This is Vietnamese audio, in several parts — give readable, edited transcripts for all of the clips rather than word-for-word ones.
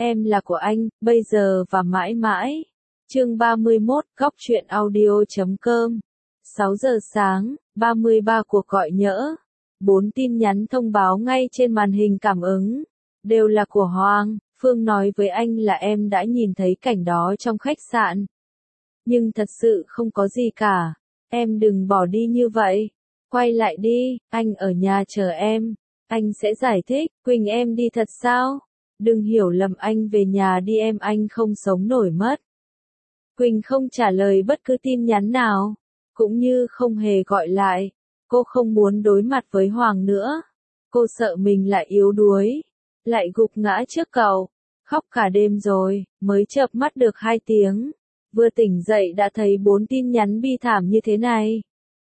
Em là của anh, bây giờ và mãi mãi. Chương 31, góc truyện audio.com. 6 giờ sáng, 33 cuộc gọi nhỡ. 4 tin nhắn thông báo ngay trên màn hình cảm ứng. Đều là của Hoàng. Phương nói với anh là em đã nhìn thấy cảnh đó trong khách sạn. Nhưng thật sự không có gì cả. Em đừng bỏ đi như vậy. Quay lại đi, anh ở nhà chờ em. Anh sẽ giải thích, Quỳnh em đi thật sao? Đừng hiểu lầm, anh về nhà đi em, anh không sống nổi mất. Quỳnh không trả lời bất cứ tin nhắn nào, cũng như không hề gọi lại. Cô không muốn đối mặt với Hoàng nữa. Cô sợ mình lại yếu đuối, lại gục ngã trước cậu. Khóc cả đêm rồi, mới chợp mắt được 2 tiếng. Vừa tỉnh dậy đã thấy 4 tin nhắn bi thảm như thế này.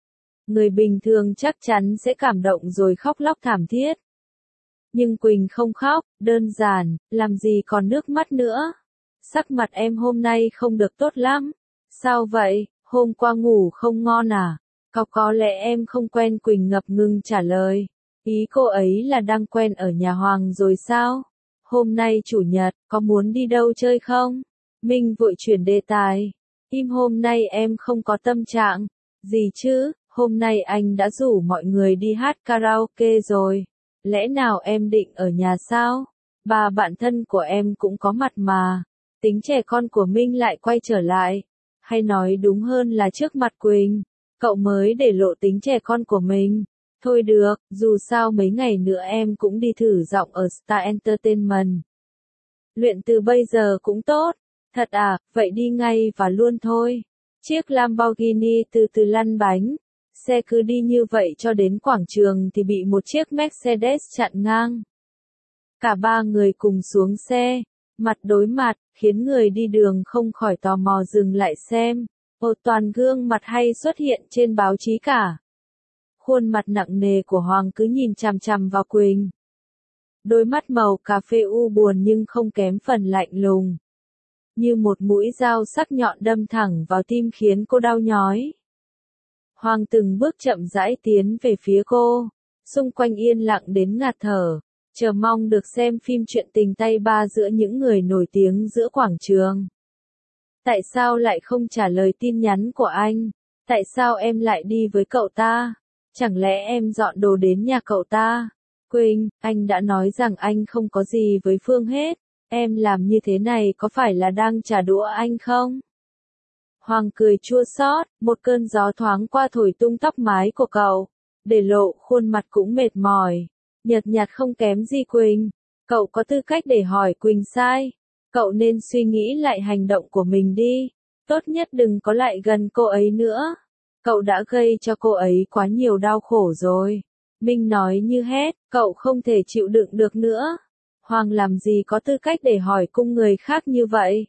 Người bình thường chắc chắn sẽ cảm động rồi khóc lóc thảm thiết. Nhưng Quỳnh không khóc, đơn giản, làm gì còn nước mắt nữa. Sắc mặt em hôm nay không được tốt lắm. Sao vậy, hôm qua ngủ không ngon à? Có lẽ em không quen, Quỳnh ngập ngừng trả lời. Ý cô ấy là đang quen ở nhà Hoàng rồi sao? Hôm nay chủ nhật, có muốn đi đâu chơi không? Minh vội chuyển đề tài. Im, hôm nay em không có tâm trạng. Gì chứ, hôm nay anh đã rủ mọi người đi hát karaoke rồi. Lẽ nào em định ở nhà sao? Bà bạn thân của em cũng có mặt mà. Tính trẻ con của Minh lại quay trở lại. Hay nói đúng hơn là trước mặt Quỳnh, cậu mới để lộ tính trẻ con của mình. Thôi được, dù sao mấy ngày nữa em cũng đi thử giọng ở Star Entertainment. Luyện từ bây giờ cũng tốt. Thật à, vậy đi ngay và luôn thôi. Chiếc Lamborghini từ từ lăn bánh. Xe cứ đi như vậy cho đến quảng trường thì bị một chiếc Mercedes chặn ngang. Cả 3 người cùng xuống xe, mặt đối mặt, khiến người đi đường không khỏi tò mò dừng lại xem. Toàn gương mặt hay xuất hiện trên báo chí cả. Khuôn mặt nặng nề của Hoàng cứ nhìn chằm chằm vào Quỳnh. Đôi mắt màu cà phê u buồn nhưng không kém phần lạnh lùng. Như một mũi dao sắc nhọn đâm thẳng vào tim khiến cô đau nhói. Hoàng từng bước chậm rãi tiến về phía cô. Xung quanh yên lặng đến ngạt thở. Chờ mong được xem phim truyện tình tay ba giữa những người nổi tiếng giữa quảng trường. Tại sao lại không trả lời tin nhắn của anh? Tại sao em lại đi với cậu ta? Chẳng lẽ em dọn đồ đến nhà cậu ta? Quỳnh, anh đã nói rằng anh không có gì với Phương hết. Em làm như thế này có phải là đang trả đũa anh không? Hoàng cười chua xót, một cơn gió thoáng qua thổi tung tóc mái của cậu, để lộ khuôn mặt cũng mệt mỏi, nhợt nhạt không kém gì Quỳnh. Cậu có tư cách để hỏi Quỳnh sai. Cậu nên suy nghĩ lại hành động của mình đi. Tốt nhất đừng có lại gần cô ấy nữa. Cậu đã gây cho cô ấy quá nhiều đau khổ rồi. Minh nói như hét, cậu không thể chịu đựng được nữa. Hoàng làm gì có tư cách để hỏi cung người khác như vậy?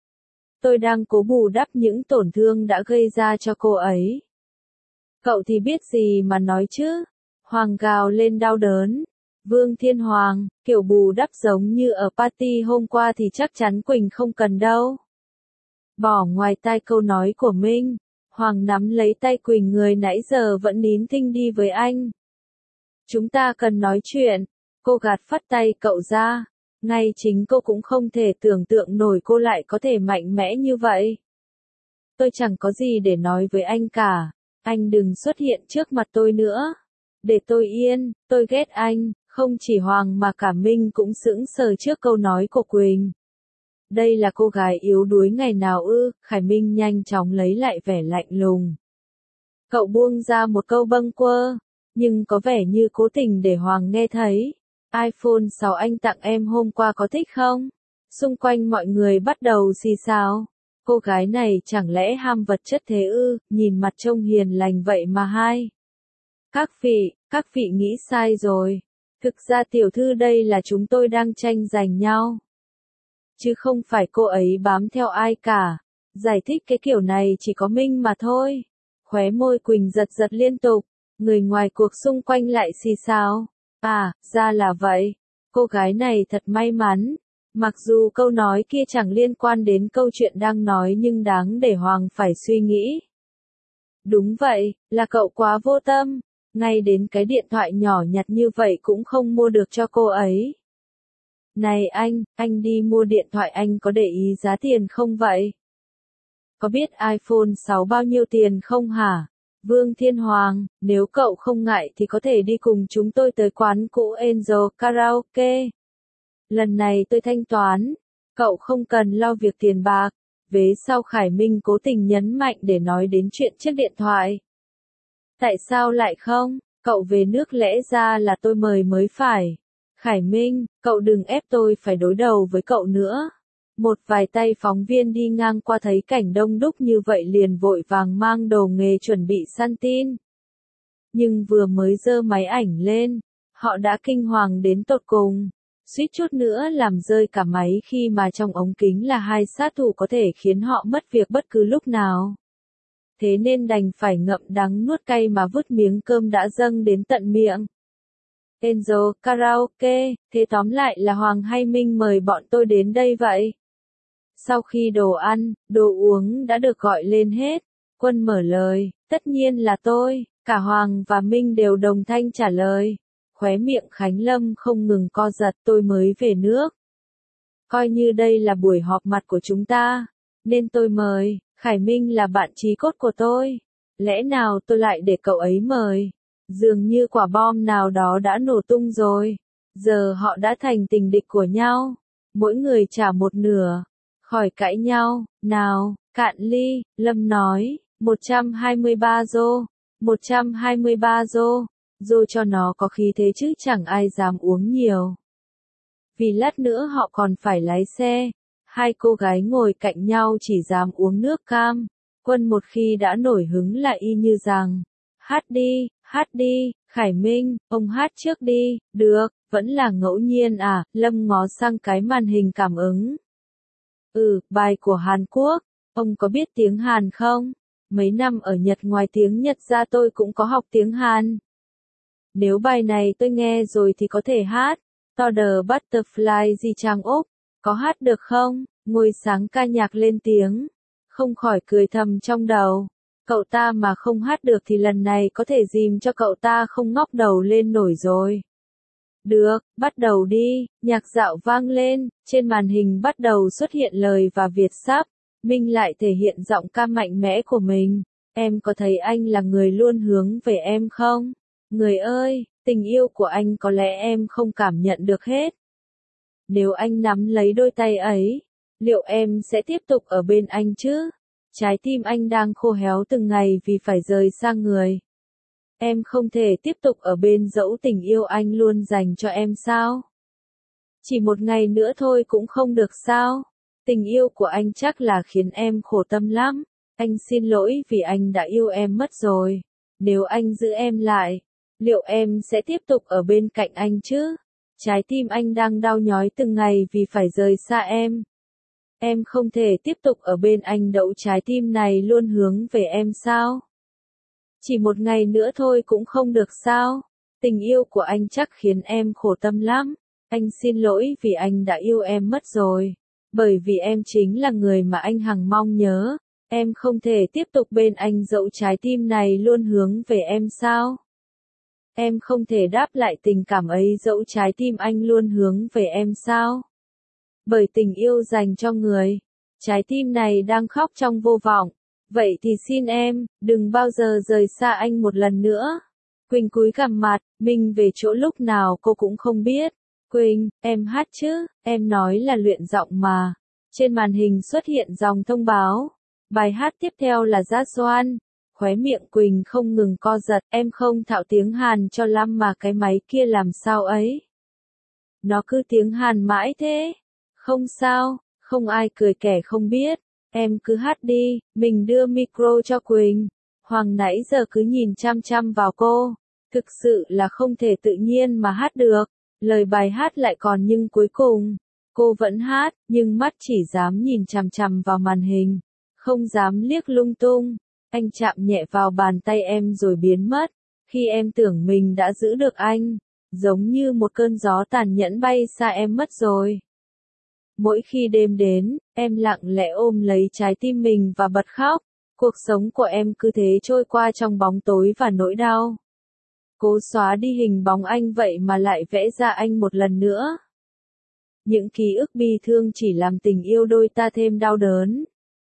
Tôi đang cố bù đắp những tổn thương đã gây ra cho cô ấy. Cậu thì biết gì mà nói chứ? Hoàng gào lên đau đớn. Vương Thiên Hoàng, kiểu bù đắp giống như ở party hôm qua thì chắc chắn Quỳnh không cần đâu. Bỏ ngoài tai câu nói của Minh, Hoàng nắm lấy tay Quỳnh, người nãy giờ vẫn nín thinh đi với anh. Chúng ta cần nói chuyện. Cô gạt phắt tay cậu ra. Ngay chính cô cũng không thể tưởng tượng nổi cô lại có thể mạnh mẽ như vậy. Tôi chẳng có gì để nói với anh cả. Anh đừng xuất hiện trước mặt tôi nữa. Để tôi yên, tôi ghét anh. Không chỉ Hoàng mà cả Minh cũng sững sờ trước câu nói của Quỳnh. Đây là cô gái yếu đuối ngày nào ư? Khải Minh nhanh chóng lấy lại vẻ lạnh lùng. Cậu buông ra một câu bâng quơ, nhưng có vẻ như cố tình để Hoàng nghe thấy. iPhone 6 anh tặng em hôm qua có thích không? Xung quanh mọi người bắt đầu xì xào. Cô gái này chẳng lẽ ham vật chất thế ư? Nhìn mặt trông hiền lành vậy mà hai. Các vị nghĩ sai rồi. Thực ra tiểu thư đây là chúng tôi đang tranh giành nhau. Chứ không phải cô ấy bám theo ai cả. Giải thích cái kiểu này chỉ có Minh mà thôi. Khóe môi Quỳnh giật giật liên tục. Người ngoài cuộc xung quanh lại xì xào. À, ra là vậy. Cô gái này thật may mắn. Mặc dù câu nói kia chẳng liên quan đến câu chuyện đang nói nhưng đáng để Hoàng phải suy nghĩ. Đúng vậy, là cậu quá vô tâm. Ngay đến cái điện thoại nhỏ nhặt như vậy cũng không mua được cho cô ấy. Này anh đi mua điện thoại anh có để ý giá tiền không vậy? Có biết iPhone 6 bao nhiêu tiền không hả? Vương Thiên Hoàng, nếu cậu không ngại thì có thể đi cùng chúng tôi tới quán cũ Angel Karaoke. Lần này tôi thanh toán, cậu không cần lo việc tiền bạc. Vế sau Khải Minh cố tình nhấn mạnh để nói đến chuyện chiếc điện thoại. Tại sao lại không? Cậu về nước lẽ ra là tôi mời mới phải. Khải Minh, cậu đừng ép tôi phải đối đầu với cậu nữa. Một vài tay phóng viên đi ngang qua thấy cảnh đông đúc như vậy liền vội vàng mang đồ nghề chuẩn bị săn tin. Nhưng vừa mới giơ máy ảnh lên, họ đã kinh hoàng đến tột cùng. Suýt chút nữa làm rơi cả máy khi mà trong ống kính là hai sát thủ có thể khiến họ mất việc bất cứ lúc nào. Thế nên đành phải ngậm đắng nuốt cay mà vứt miếng cơm đã dâng đến tận miệng. Angel Karaoke, thế tóm lại là Hoàng hay Minh mời bọn tôi đến đây vậy? Sau khi đồ ăn, đồ uống đã được gọi lên hết, Quân mở lời, tất nhiên là tôi, cả Hoàng và Minh đều đồng thanh trả lời. Khóe miệng Khánh Lâm không ngừng co giật, tôi mới về nước. Coi như đây là buổi họp mặt của chúng ta, nên tôi mời, Khải Minh là bạn chí cốt của tôi. Lẽ nào tôi lại để cậu ấy mời? Dường như quả bom nào đó đã nổ tung rồi. Giờ họ đã thành tình địch của nhau. Mỗi người trả một nửa. Khỏi cãi nhau, nào, cạn ly, Lâm nói, 123 rô, 123 rô. Rồi cho nó có khí thế chứ chẳng ai dám uống nhiều. Vì lát nữa họ còn phải lái xe. Hai cô gái ngồi cạnh nhau chỉ dám uống nước cam. Quân một khi đã nổi hứng là y như rằng, hát đi, Khải Minh, ông hát trước đi, được, vẫn là ngẫu nhiên à, Lâm ngó sang cái màn hình cảm ứng. Bài của Hàn Quốc, ông có biết tiếng Hàn không? Mấy năm ở Nhật ngoài tiếng Nhật ra tôi cũng có học tiếng Hàn. Nếu bài này tôi nghe rồi thì có thể hát. Tother Butterfly gì Trang Úc, có hát được không? Ngôi sáng ca nhạc lên tiếng. Không khỏi cười thầm trong đầu. Cậu ta mà không hát được thì lần này có thể dìm cho cậu ta không ngóc đầu lên nổi rồi. Được, bắt đầu đi, nhạc dạo vang lên, trên màn hình bắt đầu xuất hiện lời và Việt sắp. Minh lại thể hiện giọng ca mạnh mẽ của mình. Em có thấy anh là người luôn hướng về em không? Người ơi, tình yêu của anh có lẽ em không cảm nhận được hết. Nếu anh nắm lấy đôi tay ấy, liệu em sẽ tiếp tục ở bên anh chứ? Trái tim anh đang khô héo từng ngày vì phải rời xa người. Em không thể tiếp tục ở bên dẫu tình yêu anh luôn dành cho em sao? Chỉ một ngày nữa thôi cũng không được sao? Tình yêu của anh chắc là khiến em khổ tâm lắm. Anh xin lỗi vì anh đã yêu em mất rồi. Nếu anh giữ em lại, liệu em sẽ tiếp tục ở bên cạnh anh chứ? Trái tim anh đang đau nhói từng ngày vì phải rời xa em. Em không thể tiếp tục ở bên anh dẫu trái tim này luôn hướng về em sao? Chỉ một ngày nữa thôi cũng không được sao? Tình yêu của anh chắc khiến em khổ tâm lắm. Anh xin lỗi vì anh đã yêu em mất rồi. Bởi vì em chính là người mà anh hằng mong nhớ. Em không thể tiếp tục bên anh dẫu trái tim này luôn hướng về em sao? Em không thể đáp lại tình cảm ấy dẫu trái tim anh luôn hướng về em sao? Bởi tình yêu dành cho người, trái tim này đang khóc trong vô vọng. Vậy thì xin em, đừng bao giờ rời xa anh một lần nữa. Quỳnh cúi gằm mặt, Minh về chỗ lúc nào cô cũng không biết. Quỳnh, em hát chứ, em nói là luyện giọng mà. Trên màn hình xuất hiện dòng thông báo. Bài hát tiếp theo là Just One. Khóe miệng Quỳnh không ngừng co giật, em không thạo tiếng Hàn cho lắm mà cái máy kia làm sao ấy. Nó cứ tiếng Hàn mãi thế. Không sao, không ai cười kẻ không biết. Em cứ hát đi, mình đưa micro cho Quỳnh. Hoàng nãy giờ cứ nhìn chăm chăm vào cô. Thực sự là không thể tự nhiên mà hát được. Lời bài hát lại còn nhưng cuối cùng, cô vẫn hát, nhưng mắt chỉ dám nhìn chằm chằm vào màn hình. Không dám liếc lung tung. Anh chạm nhẹ vào bàn tay em rồi biến mất. Khi em tưởng mình đã giữ được anh, giống như một cơn gió tàn nhẫn bay xa em mất rồi. Mỗi khi đêm đến, em lặng lẽ ôm lấy trái tim mình và bật khóc. Cuộc sống của em cứ thế trôi qua trong bóng tối và nỗi đau. Cố xóa đi hình bóng anh vậy mà lại vẽ ra anh một lần nữa. Những ký ức bi thương chỉ làm tình yêu đôi ta thêm đau đớn.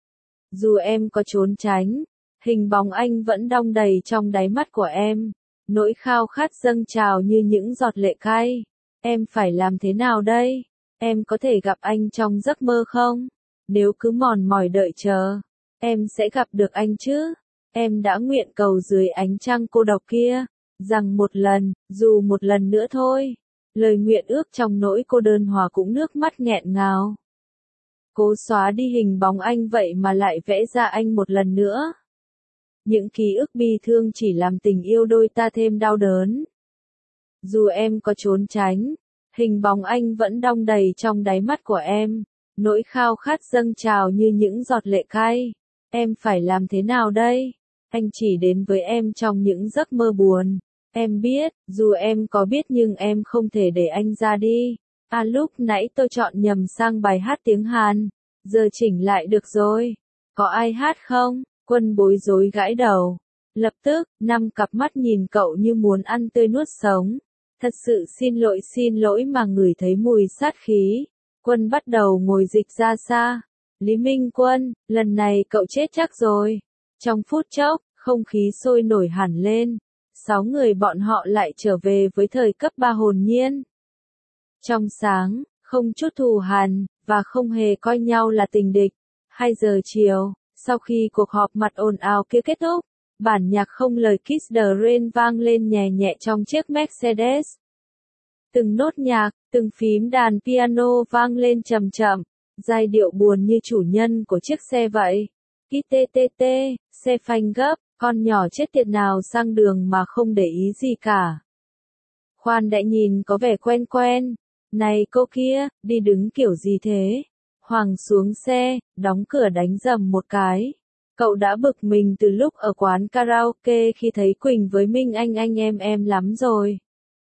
Dù em có trốn tránh, hình bóng anh vẫn đong đầy trong đáy mắt của em. Nỗi khao khát dâng trào như những giọt lệ cay. Em phải làm thế nào đây? Em có thể gặp anh trong giấc mơ không? Nếu cứ mòn mỏi đợi chờ, em sẽ gặp được anh chứ? Em đã nguyện cầu dưới ánh trăng cô độc kia, rằng một lần, dù một lần nữa thôi. Lời nguyện ước trong nỗi cô đơn hòa cũng nước mắt nghẹn ngào. Cố xóa đi hình bóng anh vậy mà lại vẽ ra anh một lần nữa. Những ký ức bi thương chỉ làm tình yêu đôi ta thêm đau đớn. Dù em có trốn tránh, hình bóng anh vẫn đong đầy trong đáy mắt của em. Nỗi khao khát dâng trào như những giọt lệ cay. Em phải làm thế nào đây? Anh chỉ đến với em trong những giấc mơ buồn. Em biết, dù em có biết nhưng em không thể để anh ra đi. À lúc nãy tôi chọn nhầm sang bài hát tiếng Hàn. Giờ chỉnh lại được rồi. Có ai hát không? Quân bối rối gãi đầu. Lập tức, 5 cặp mắt nhìn cậu như muốn ăn tươi nuốt sống. Thật sự xin lỗi mà ngửi thấy mùi sát khí. Quân bắt đầu ngồi dịch ra xa. Lý Minh Quân, lần này cậu chết chắc rồi. Trong phút chốc, không khí sôi nổi hẳn lên. 6 người bọn họ lại trở về với thời cấp 3 hồn nhiên. Trong sáng, không chút thù hằn, và không hề coi nhau là tình địch. 2 giờ chiều, sau khi cuộc họp mặt ồn ào kia kết thúc, bản nhạc không lời Kiss the Rain vang lên nhẹ nhẹ trong chiếc Mercedes. Từng nốt nhạc, từng phím đàn piano vang lên chậm chậm, giai điệu buồn như chủ nhân của chiếc xe vậy. ITTT, xe phanh gấp, con nhỏ chết tiệt nào sang đường mà không để ý gì cả. Khoan đã nhìn có vẻ quen quen. Này cô kia, đi đứng kiểu gì thế? Hoàng xuống xe, đóng cửa đánh rầm một cái. Cậu đã bực mình từ lúc ở quán karaoke khi thấy Quỳnh với Minh anh em lắm rồi.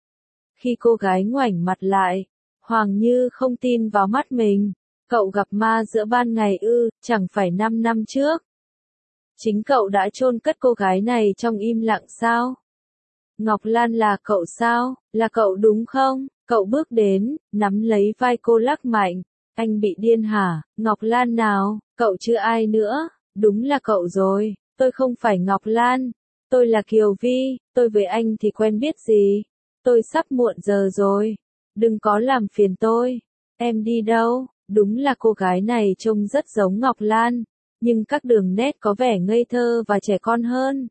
Khi cô gái ngoảnh mặt lại, Hoàng như không tin vào mắt mình. Cậu gặp ma giữa ban ngày ư, chẳng phải 5 năm trước. Chính cậu đã chôn cất cô gái này trong im lặng sao? Ngọc Lan là cậu sao? Là cậu đúng không? Cậu bước đến, nắm lấy vai cô lắc mạnh. Anh bị điên hả? Ngọc Lan nào? Cậu chứ ai nữa? Đúng là cậu rồi. Tôi không phải Ngọc Lan. Tôi là Kiều Vi. Tôi với anh thì quen biết gì? Tôi sắp muộn giờ rồi. Đừng có làm phiền tôi. Em đi đâu? Đúng là cô gái này trông rất giống Ngọc Lan. Nhưng các đường nét có vẻ ngây thơ và trẻ con hơn.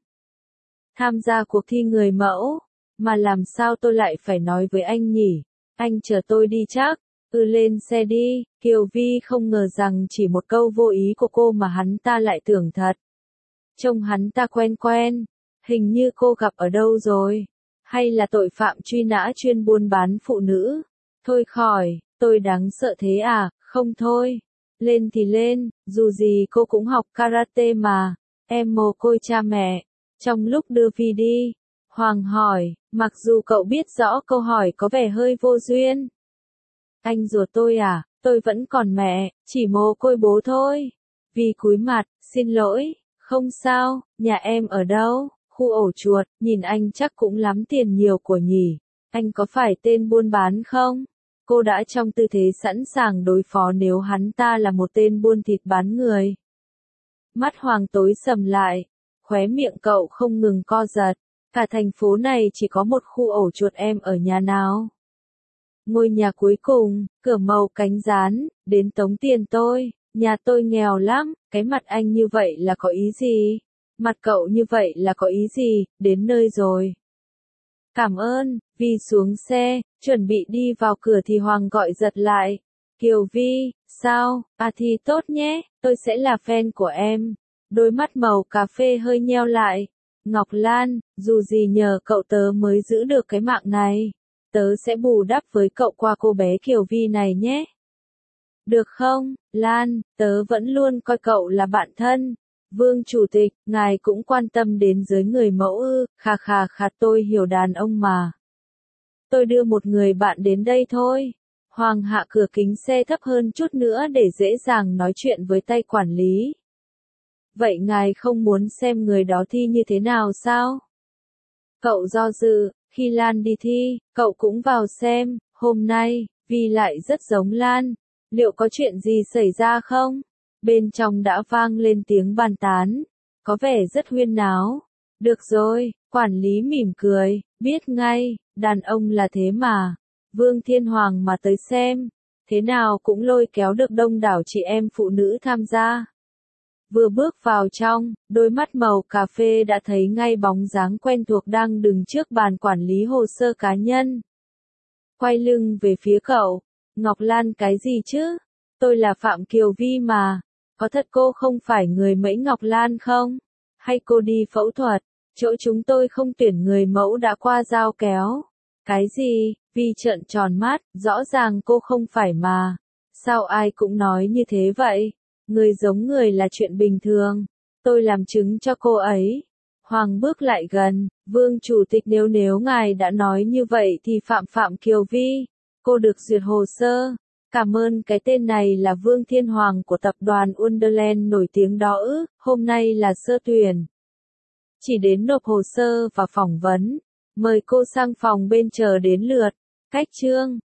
Tham gia cuộc thi người mẫu. Mà làm sao tôi lại phải nói với anh nhỉ? Anh chờ tôi đi chắc. Lên xe đi. Kiều Vi không ngờ rằng chỉ một câu vô ý của cô mà hắn ta lại tưởng thật. Trông hắn ta quen quen. Hình như cô gặp ở đâu rồi. Hay là tội phạm truy nã chuyên buôn bán phụ nữ? Thôi khỏi, tôi đáng sợ thế à? Không thôi. Lên thì lên, dù gì cô cũng học karate mà. Em mồ côi cha mẹ. Trong lúc đưa Vi đi, Hoàng hỏi, mặc dù cậu biết rõ câu hỏi có vẻ hơi vô duyên. Anh ruột tôi à? Tôi vẫn còn mẹ, chỉ mồ côi bố thôi. Vi cúi mặt, xin lỗi, không sao, nhà em ở đâu? Khu ổ chuột, nhìn anh chắc cũng lắm tiền nhiều của nhỉ. Anh có phải tên buôn bán không? Cô đã trong tư thế sẵn sàng đối phó nếu hắn ta là một tên buôn thịt bán người. Mắt Hoàng tối sầm lại, khóe miệng cậu không ngừng co giật. Cả thành phố này chỉ có một khu ổ chuột, em ở nhà nào? Ngôi nhà cuối cùng, cửa màu cánh rán, đến tống tiền tôi. Nhà tôi nghèo lắm, cái mặt anh như vậy là có ý gì? Mặt cậu như vậy là có ý gì? Đến nơi rồi. Cảm ơn. Vi xuống xe, chuẩn bị đi vào cửa thì Hoàng gọi giật lại. Kiều Vi, sao? À thì tốt nhé, tôi sẽ là fan của em. Đôi mắt màu cà phê hơi nheo lại. Ngọc Lan, dù gì nhờ cậu tớ mới giữ được cái mạng này. Tớ sẽ bù đắp với cậu qua cô bé Kiều Vi này nhé. Được không, Lan, tớ vẫn luôn coi cậu là bạn thân. Vương Chủ tịch, ngài cũng quan tâm đến giới người mẫu ư? Khà tôi hiểu đàn ông mà. Tôi đưa một người bạn đến đây thôi. Hoàng hạ cửa kính xe thấp hơn chút nữa để dễ dàng nói chuyện với tay quản lý. Vậy ngài không muốn xem người đó thi như thế nào sao? Cậu do dự, khi Lan đi thi, cậu cũng vào xem. Hôm nay, Vi lại rất giống Lan. Liệu có chuyện gì xảy ra không? Bên trong đã vang lên tiếng bàn tán. Có vẻ rất huyên náo. Được rồi, quản lý mỉm cười, biết ngay, đàn ông là thế mà. Vương Thiên Hoàng mà tới xem, thế nào cũng lôi kéo được đông đảo chị em phụ nữ tham gia. Vừa bước vào trong, đôi mắt màu cà phê đã thấy ngay bóng dáng quen thuộc đang đứng trước bàn quản lý hồ sơ cá nhân. Quay lưng về phía cậu, Ngọc Lan cái gì chứ? Tôi là Phạm Kiều Vi mà. Có thật cô không phải người mẫu Ngọc Lan không? Hay cô đi phẫu thuật? Chỗ chúng tôi không tuyển người mẫu đã qua dao kéo. Cái gì? Vi trợn tròn mắt, rõ ràng cô không phải mà. Sao ai cũng nói như thế vậy? Người giống người là chuyện bình thường. Tôi làm chứng cho cô ấy. Hoàng bước lại gần, Vương Chủ tịch nếu ngài đã nói như vậy thì Phạm Kiều Vi. Cô được duyệt hồ sơ. Cảm ơn cái tên này là Vương Thiên Hoàng của tập đoàn Wonderland nổi tiếng đó ư, hôm nay là sơ tuyển. Chỉ đến nộp hồ sơ và phỏng vấn. Mời cô sang phòng bên chờ đến lượt. Cách chương